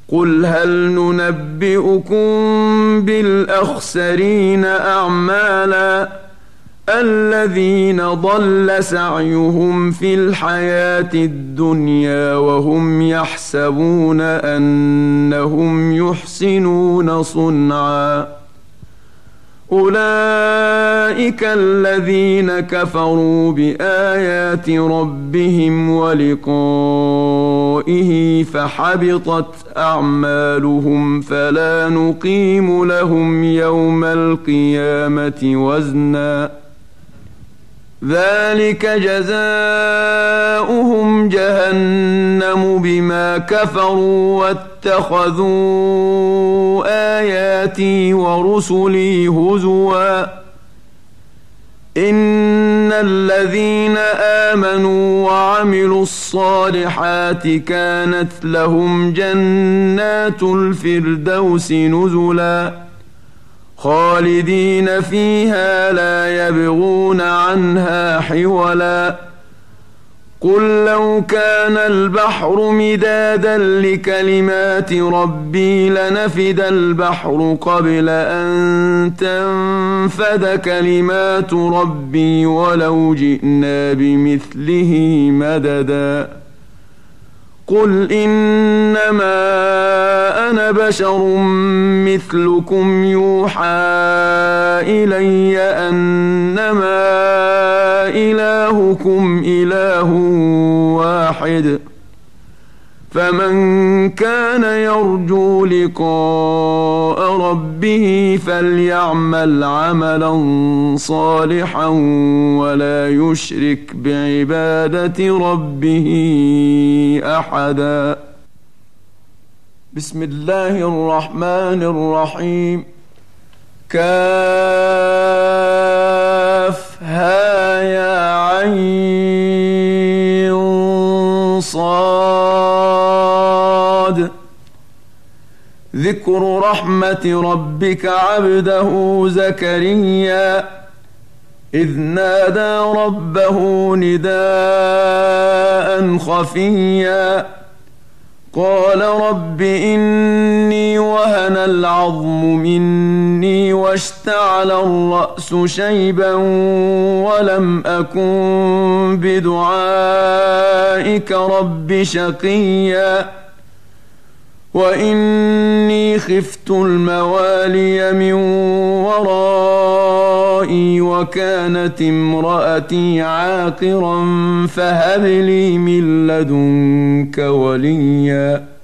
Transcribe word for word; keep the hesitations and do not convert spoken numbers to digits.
قل هل ننبئكم بالأخسرين أعمالا الذين ضل سعيهم في الحياة الدنيا وهم يحسبون أنهم يحسنون صنعا أولئك الذين كفروا بآيات ربهم ولقائه فحبطت أعمالهم فلا نقيم لهم يوم القيامة وزنا ذلك جزاؤهم جهنم بما كفروا واتخذوا آياتي ورسلي هزوا إن الذين آمنوا وعملوا الصالحات كانت لهم جنات الفردوس نزلا خالدين فيها لا يبغون عنها حولا قل لو كان البحر مدادا لكلمات ربي لنفد البحر قبل أن تنفد كلمات ربي ولو جئنا بمثله مددا قل إنما أنا بشر مثلكم يوحى إلي أنما إلهكم إله واحد فمن كان يرجو لقاء ربه فليعمل عملا صالحا ولا يشرك بعبادة ربه أحدا. بسم الله الرحمن الرحيم. كاف ها يا عين صاد ذكر رحمة ربك عبده زكريا إذ نادى ربه نداء خفيا قال رب إني وهن العظم مني واشتعل الرأس شيبا ولم أكن بدعائك رب شقيا وإني خفت الموالي من ورائي وكانت امرأتي عاقرا فهب لي من لدنك وليا